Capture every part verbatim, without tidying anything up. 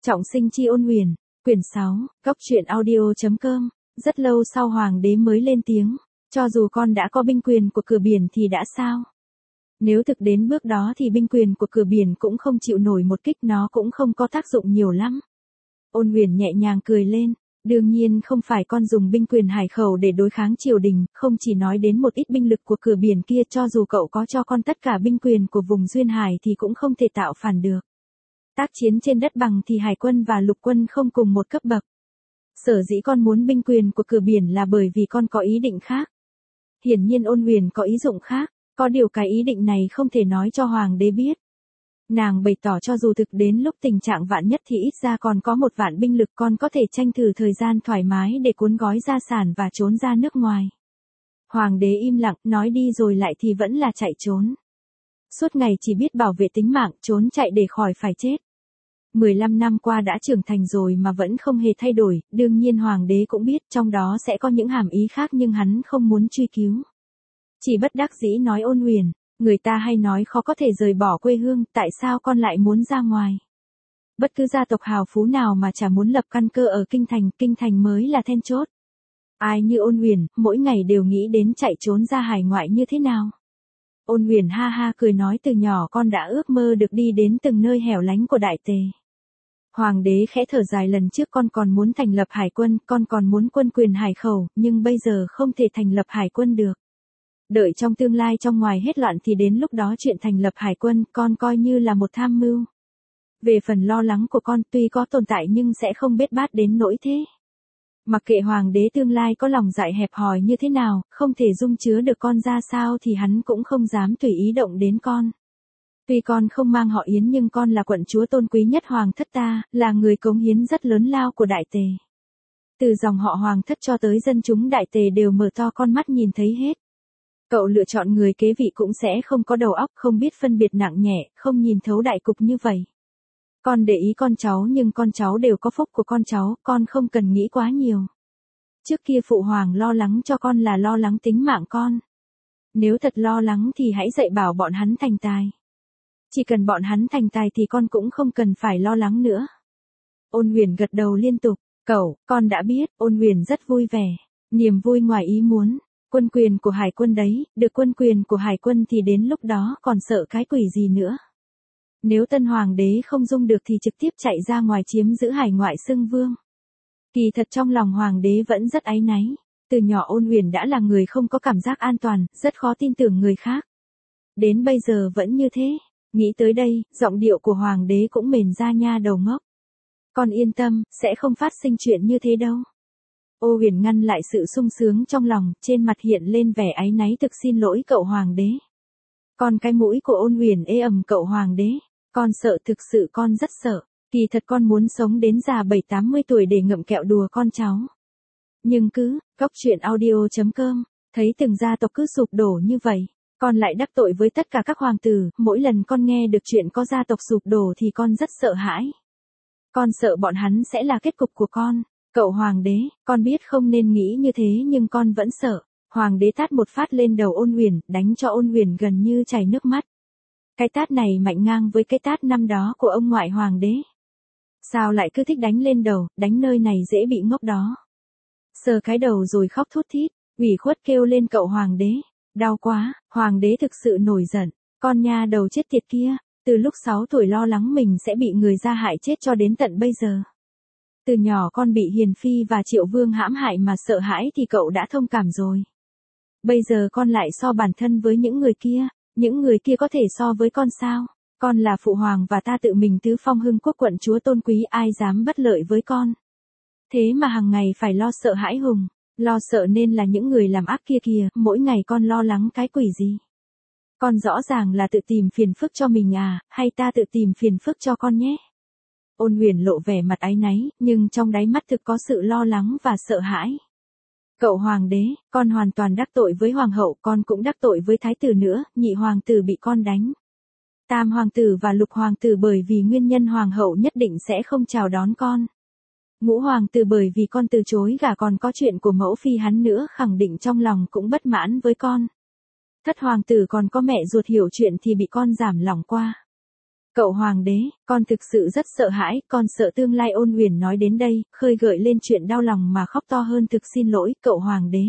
Trọng sinh chi ôn huyền, quyển sáu, góc truyện audio.com, rất lâu sau hoàng đế mới lên tiếng, cho dù con đã có binh quyền của cửa biển thì đã sao? Nếu thực đến bước đó thì binh quyền của cửa biển cũng không chịu nổi một kích, nó cũng không có tác dụng nhiều lắm. Ôn huyền nhẹ nhàng cười lên, đương nhiên không phải con dùng binh quyền hải khẩu để đối kháng triều đình, không chỉ nói đến một ít binh lực của cửa biển kia, cho dù cậu có cho con tất cả binh quyền của vùng duyên hải thì cũng không thể tạo phản được. Tác chiến trên đất bằng thì hải quân và lục quân không cùng một cấp bậc. Sở dĩ con muốn binh quyền của cửa biển là bởi vì con có ý định khác. Hiển nhiên ôn huyền có ý dụng khác, có điều cái ý định này không thể nói cho hoàng đế biết. Nàng bày tỏ cho dù thực đến lúc tình trạng vạn nhất thì ít ra còn có một vạn binh lực, con có thể tranh thủ thời gian thoải mái để cuốn gói gia sản và trốn ra nước ngoài. Hoàng đế im lặng, nói đi rồi lại thì vẫn là chạy trốn. Suốt ngày chỉ biết bảo vệ tính mạng, trốn chạy để khỏi phải chết. mười lăm năm qua đã trưởng thành rồi mà vẫn không hề thay đổi, đương nhiên hoàng đế cũng biết trong đó sẽ có những hàm ý khác nhưng hắn không muốn truy cứu. Chỉ bất đắc dĩ nói ôn huyền, người ta hay nói khó có thể rời bỏ quê hương, tại sao con lại muốn ra ngoài? Bất cứ gia tộc hào phú nào mà chả muốn lập căn cơ ở kinh thành, kinh thành mới là then chốt. Ai như ôn huyền, mỗi ngày đều nghĩ đến chạy trốn ra hải ngoại như thế nào? Ôn huyền ha ha cười nói, từ nhỏ con đã ước mơ được đi đến từng nơi hẻo lánh của Đại Tề. Hoàng đế khẽ thở dài, lần trước con còn muốn thành lập hải quân, con còn muốn quân quyền hải khẩu, nhưng bây giờ không thể thành lập hải quân được. Đợi trong tương lai trong ngoài hết loạn thì đến lúc đó chuyện thành lập hải quân con coi như là một tham mưu. Về phần lo lắng của con tuy có tồn tại nhưng sẽ không bết bát đến nỗi thế. Mặc kệ hoàng đế tương lai có lòng dạ hẹp hòi như thế nào, không thể dung chứa được con ra sao thì hắn cũng không dám tùy ý động đến con. Tuy con không mang họ Yến nhưng con là quận chúa tôn quý nhất hoàng thất ta, là người cống hiến rất lớn lao của Đại Tề. Từ dòng họ hoàng thất cho tới dân chúng Đại Tề đều mở to con mắt nhìn thấy hết. Cậu lựa chọn người kế vị cũng sẽ không có đầu óc, không biết phân biệt nặng nhẹ, không nhìn thấu đại cục như vậy. Con để ý con cháu nhưng con cháu đều có phúc của con cháu, con không cần nghĩ quá nhiều. Trước kia phụ hoàng lo lắng cho con là lo lắng tính mạng con. Nếu thật lo lắng thì hãy dạy bảo bọn hắn thành tài. Chỉ cần bọn hắn thành tài thì con cũng không cần phải lo lắng nữa. Ôn huyền gật đầu liên tục, cậu, con đã biết, ôn huyền rất vui vẻ, niềm vui ngoài ý muốn. Quân quyền của hải quân đấy, được quân quyền của hải quân thì đến lúc đó còn sợ cái quỷ gì nữa. Nếu tân hoàng đế không dung được thì trực tiếp chạy ra ngoài chiếm giữ hải ngoại xưng vương. Kỳ thật trong lòng hoàng đế vẫn rất áy náy. Từ nhỏ ôn huyền đã là người không có cảm giác an toàn, rất khó tin tưởng người khác. Đến bây giờ vẫn như thế. Nghĩ tới đây, giọng điệu của hoàng đế cũng mềm ra, nha đầu ngốc. Con yên tâm, sẽ không phát sinh chuyện như thế đâu. Ô huyền ngăn lại sự sung sướng trong lòng, trên mặt hiện lên vẻ áy náy, thực xin lỗi cậu hoàng đế. Con cái mũi của ôn huyền ê ẩm, cậu hoàng đế. Con sợ, thực sự con rất sợ. Kỳ thật con muốn sống đến già bảy tám mươi tuổi để ngậm kẹo đùa con cháu. Nhưng cứ, góc truyện audio.com, thấy từng gia tộc cứ sụp đổ như vậy. Con lại đắc tội với tất cả các hoàng tử, mỗi lần con nghe được chuyện có gia tộc sụp đổ thì con rất sợ hãi. Con sợ bọn hắn sẽ là kết cục của con. Cậu hoàng đế, con biết không nên nghĩ như thế nhưng con vẫn sợ. Hoàng đế tát một phát lên đầu ôn huyền, đánh cho ôn huyền gần như chảy nước mắt. Cái tát này mạnh ngang với cái tát năm đó của ông ngoại hoàng đế. Sao lại cứ thích đánh lên đầu, đánh nơi này dễ bị ngốc đó. Sờ cái đầu rồi khóc thút thít, ủy khuất kêu lên, cậu hoàng đế. Đau quá, hoàng đế thực sự nổi giận. Con nha đầu chết tiệt kia, từ lúc sáu tuổi lo lắng mình sẽ bị người gia hại chết cho đến tận bây giờ. Từ nhỏ con bị Hiền Phi và Triệu Vương hãm hại mà sợ hãi thì cậu đã thông cảm rồi. Bây giờ con lại so bản thân với những người kia, những người kia có thể so với con sao? Con là phụ hoàng và ta tự mình tứ phong hưng quốc quận chúa tôn quý, ai dám bất lợi với con? Thế mà hàng ngày phải lo sợ hãi hùng, lo sợ nên là những người làm ác kia kìa, mỗi ngày con lo lắng cái quỷ gì? Con rõ ràng là tự tìm phiền phức cho mình à, hay ta tự tìm phiền phức cho con nhé? Ôn huyền lộ vẻ mặt áy náy, nhưng trong đáy mắt thực có sự lo lắng và sợ hãi. Cậu hoàng đế, con hoàn toàn đắc tội với hoàng hậu, con cũng đắc tội với thái tử nữa, nhị hoàng tử bị con đánh. Tam hoàng tử và lục hoàng tử bởi vì nguyên nhân hoàng hậu nhất định sẽ không chào đón con. Ngũ hoàng tử bởi vì con từ chối gả, còn có chuyện của mẫu phi hắn nữa, khẳng định trong lòng cũng bất mãn với con. Thất hoàng tử còn có mẹ ruột hiểu chuyện thì bị con giảm lòng qua. Cậu hoàng đế, con thực sự rất sợ hãi, con sợ tương lai. Ôn Huyền nói đến đây, khơi gợi lên chuyện đau lòng mà khóc to hơn. Thực xin lỗi, cậu hoàng đế.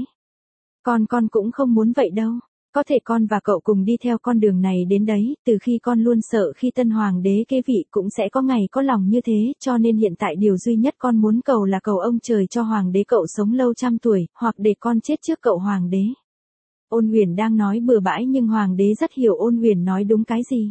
Con con cũng không muốn vậy đâu. Có thể con và cậu cùng đi theo con đường này đến đấy, từ khi con luôn sợ khi tân hoàng đế kế vị cũng sẽ có ngày có lòng như thế, cho nên hiện tại điều duy nhất con muốn cầu là cầu ông trời cho hoàng đế cậu sống lâu trăm tuổi, hoặc để con chết trước cậu hoàng đế. Ôn Huyền đang nói bừa bãi nhưng hoàng đế rất hiểu Ôn Huyền nói đúng cái gì.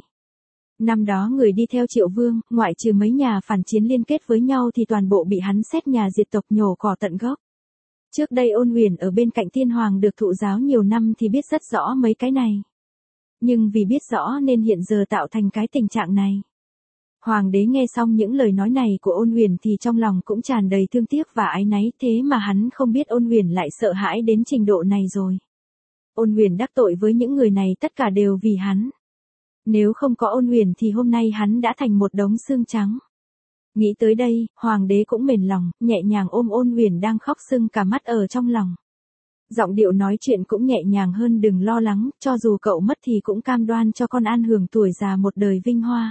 Năm đó người đi theo Triệu Vương, ngoại trừ mấy nhà phản chiến liên kết với nhau thì toàn bộ bị hắn xét nhà diệt tộc nhổ cỏ tận gốc. Trước đây Ôn Huyền ở bên cạnh Thiên Hoàng được thụ giáo nhiều năm thì biết rất rõ mấy cái này. Nhưng vì biết rõ nên hiện giờ tạo thành cái tình trạng này. Hoàng đế nghe xong những lời nói này của Ôn Huyền thì trong lòng cũng tràn đầy thương tiếc và áy náy, thế mà hắn không biết Ôn Huyền lại sợ hãi đến trình độ này rồi. Ôn Huyền đắc tội với những người này tất cả đều vì hắn. Nếu không có Ôn Huyền thì hôm nay hắn đã thành một đống xương trắng. Nghĩ tới đây, hoàng đế cũng mềm lòng, nhẹ nhàng ôm Ôn Huyền đang khóc sưng cả mắt ở trong lòng. Giọng điệu nói chuyện cũng nhẹ nhàng hơn, đừng lo lắng, cho dù cậu mất thì cũng cam đoan cho con an hưởng tuổi già một đời vinh hoa.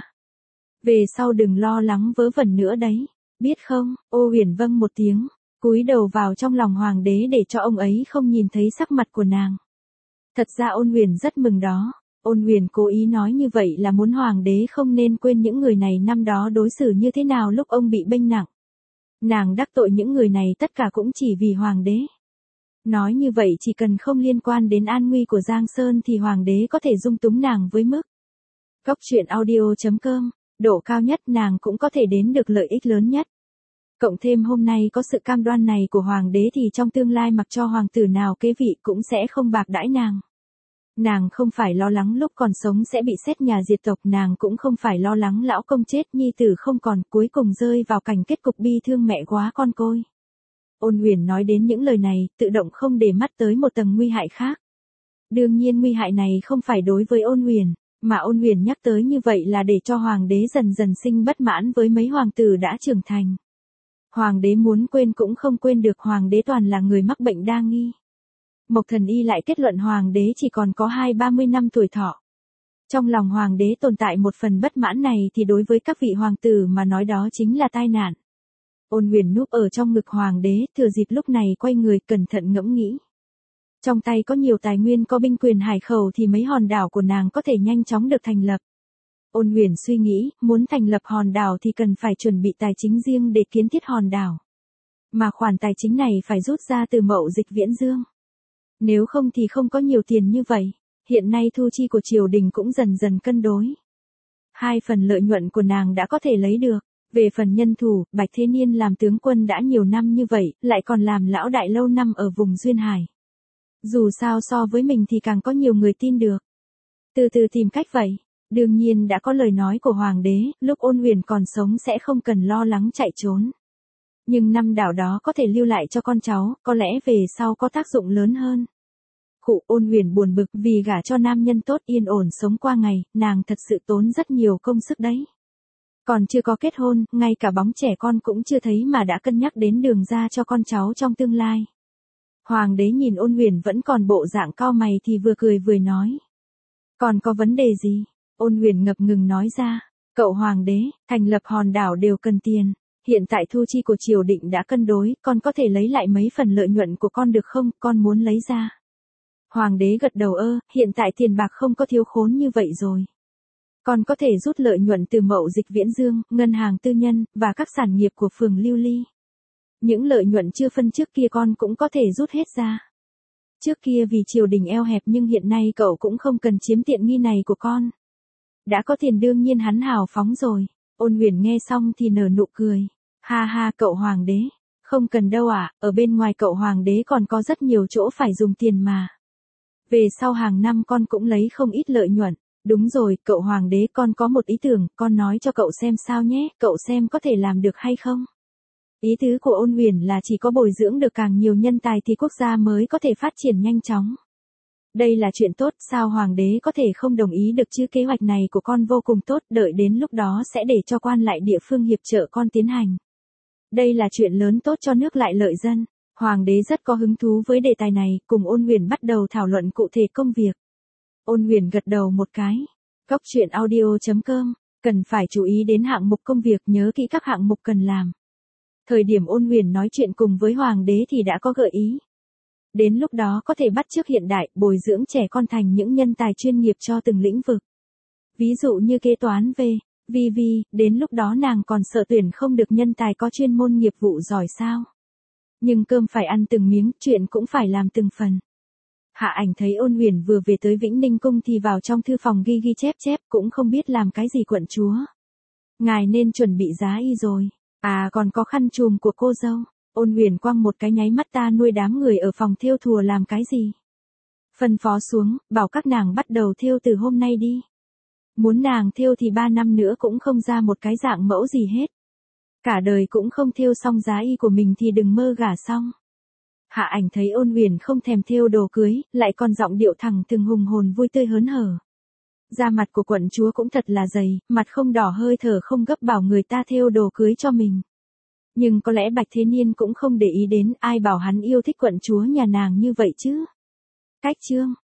Về sau đừng lo lắng vớ vẩn nữa đấy, biết không? Ô Huyền vâng một tiếng, cúi đầu vào trong lòng hoàng đế để cho ông ấy không nhìn thấy sắc mặt của nàng. Thật ra Ôn Huyền rất mừng đó. Ôn Huyền cố ý nói như vậy là muốn hoàng đế không nên quên những người này năm đó đối xử như thế nào lúc ông bị bệnh nặng. Nàng đắc tội những người này tất cả cũng chỉ vì hoàng đế. Nói như vậy chỉ cần không liên quan đến an nguy của Giang Sơn thì hoàng đế có thể dung túng nàng với mức. Góc truyện audio chấm com, độ cao nhất nàng cũng có thể đến được lợi ích lớn nhất. Cộng thêm hôm nay có sự cam đoan này của hoàng đế thì trong tương lai mặc cho hoàng tử nào kế vị cũng sẽ không bạc đãi nàng. Nàng không phải lo lắng lúc còn sống sẽ bị xét nhà diệt tộc, nàng cũng không phải lo lắng lão công chết nhi tử không còn, cuối cùng rơi vào cảnh kết cục bi thương mẹ quá con côi. Ôn Huyền nói đến những lời này, tự động không để mắt tới một tầng nguy hại khác. Đương nhiên nguy hại này không phải đối với Ôn Huyền, mà Ôn Huyền nhắc tới như vậy là để cho hoàng đế dần dần sinh bất mãn với mấy hoàng tử đã trưởng thành. Hoàng đế muốn quên cũng không quên được, hoàng đế toàn là người mắc bệnh đa nghi. Mộc Thần Y lại kết luận hoàng đế chỉ còn có hai ba mươi năm tuổi thọ. Trong lòng hoàng đế tồn tại một phần bất mãn này thì đối với các vị hoàng tử mà nói đó chính là tai nạn. Ôn Huyền núp ở trong ngực hoàng đế, thừa dịp lúc này quay người cẩn thận ngẫm nghĩ. Trong tay có nhiều tài nguyên, có binh quyền hải khẩu thì mấy hòn đảo của nàng có thể nhanh chóng được thành lập. Ôn Huyền suy nghĩ, muốn thành lập hòn đảo thì cần phải chuẩn bị tài chính riêng để kiến thiết hòn đảo. Mà khoản tài chính này phải rút ra từ Mậu Dịch Viễn Dương. Nếu không thì không có nhiều tiền như vậy. Hiện nay thu chi của triều đình cũng dần dần cân đối. Hai phần lợi nhuận của nàng đã có thể lấy được. Về phần nhân thủ, Bạch Thế Niên làm tướng quân đã nhiều năm như vậy, lại còn làm lão đại lâu năm ở vùng Duyên Hải. Dù sao so với mình thì càng có nhiều người tin được. Từ từ tìm cách vậy. Đương nhiên đã có lời nói của hoàng đế, lúc Ôn Huyền còn sống sẽ không cần lo lắng chạy trốn. Nhưng năm đảo đó có thể lưu lại cho con cháu, có lẽ về sau có tác dụng lớn hơn. Khụ, Ôn Huyền buồn bực vì gả cho nam nhân tốt yên ổn sống qua ngày, nàng thật sự tốn rất nhiều công sức đấy. Còn chưa có kết hôn, ngay cả bóng trẻ con cũng chưa thấy mà đã cân nhắc đến đường ra cho con cháu trong tương lai. Hoàng đế nhìn Ôn Huyền vẫn còn bộ dạng cau mày thì vừa cười vừa nói. Còn có vấn đề gì? Ôn Huyền ngập ngừng nói ra. Cậu hoàng đế, thành lập hòn đảo đều cần tiền. Hiện tại thu chi của triều định đã cân đối, con có thể lấy lại mấy phần lợi nhuận của con được không, con muốn lấy ra. Hoàng đế gật đầu ơ, hiện tại tiền bạc không có thiếu khốn như vậy rồi. Con có thể rút lợi nhuận từ Mậu Dịch Viễn Dương, ngân hàng tư nhân, và các sản nghiệp của phường Lưu Ly. Những lợi nhuận chưa phân trước kia con cũng có thể rút hết ra. Trước kia vì triều đình eo hẹp nhưng hiện nay cậu cũng không cần chiếm tiện nghi này của con. Đã có tiền đương nhiên hắn hào phóng rồi. Ôn Huyền nghe xong thì nở nụ cười. Ha ha, cậu hoàng đế. Không cần đâu ạ, à, ở bên ngoài cậu hoàng đế còn có rất nhiều chỗ phải dùng tiền mà. Về sau hàng năm con cũng lấy không ít lợi nhuận. Đúng rồi, cậu hoàng đế, con có một ý tưởng, con nói cho cậu xem sao nhé, cậu xem có thể làm được hay không. Ý tứ của Ôn Huyền là chỉ có bồi dưỡng được càng nhiều nhân tài thì quốc gia mới có thể phát triển nhanh chóng. Đây là chuyện tốt, sao hoàng đế có thể không đồng ý được chứ, kế hoạch này của con vô cùng tốt, đợi đến lúc đó sẽ để cho quan lại địa phương hiệp trợ con tiến hành. Đây là chuyện lớn tốt cho nước lại lợi dân. Hoàng đế rất có hứng thú với đề tài này, cùng Ôn Huyền bắt đầu thảo luận cụ thể công việc. Ôn Huyền gật đầu một cái. Góc truyện audio chấm com Cần phải chú ý đến hạng mục công việc, nhớ kỹ các hạng mục cần làm. Thời điểm Ôn Huyền nói chuyện cùng với Hoàng đế thì đã có gợi ý. Đến lúc đó có thể bắt chước hiện đại, bồi dưỡng trẻ con thành những nhân tài chuyên nghiệp cho từng lĩnh vực. Ví dụ như kế toán về, vi vi, đến lúc đó nàng còn sợ tuyển không được nhân tài có chuyên môn nghiệp vụ giỏi sao. Nhưng cơm phải ăn từng miếng, chuyện cũng phải làm từng phần. Hạ Ảnh thấy Ôn Huyền vừa về tới Vĩnh Ninh cung thì vào trong thư phòng ghi ghi chép chép, cũng không biết làm cái gì quận chúa. Ngài nên chuẩn bị giá y rồi. À còn có khăn trùm của cô dâu. Ôn Huyền quăng một cái nháy mắt, ta nuôi đám người ở phòng thêu thùa làm cái gì. Phân phó xuống, bảo các nàng bắt đầu thêu từ hôm nay đi. Muốn nàng thêu thì ba năm nữa cũng không ra một cái dạng mẫu gì hết. Cả đời cũng không thêu xong giá y của mình thì đừng mơ gả xong. Hạ Ảnh thấy Ôn Huyền không thèm thêu đồ cưới, lại còn giọng điệu thẳng thừng hùng hồn vui tươi hớn hở. Da mặt của quận chúa cũng thật là dày, mặt không đỏ hơi thở không gấp bảo người ta thêu đồ cưới cho mình. Nhưng có lẽ Bạch Thế Niên cũng không để ý đến, ai bảo hắn yêu thích quận chúa nhà nàng như vậy chứ. Cách chương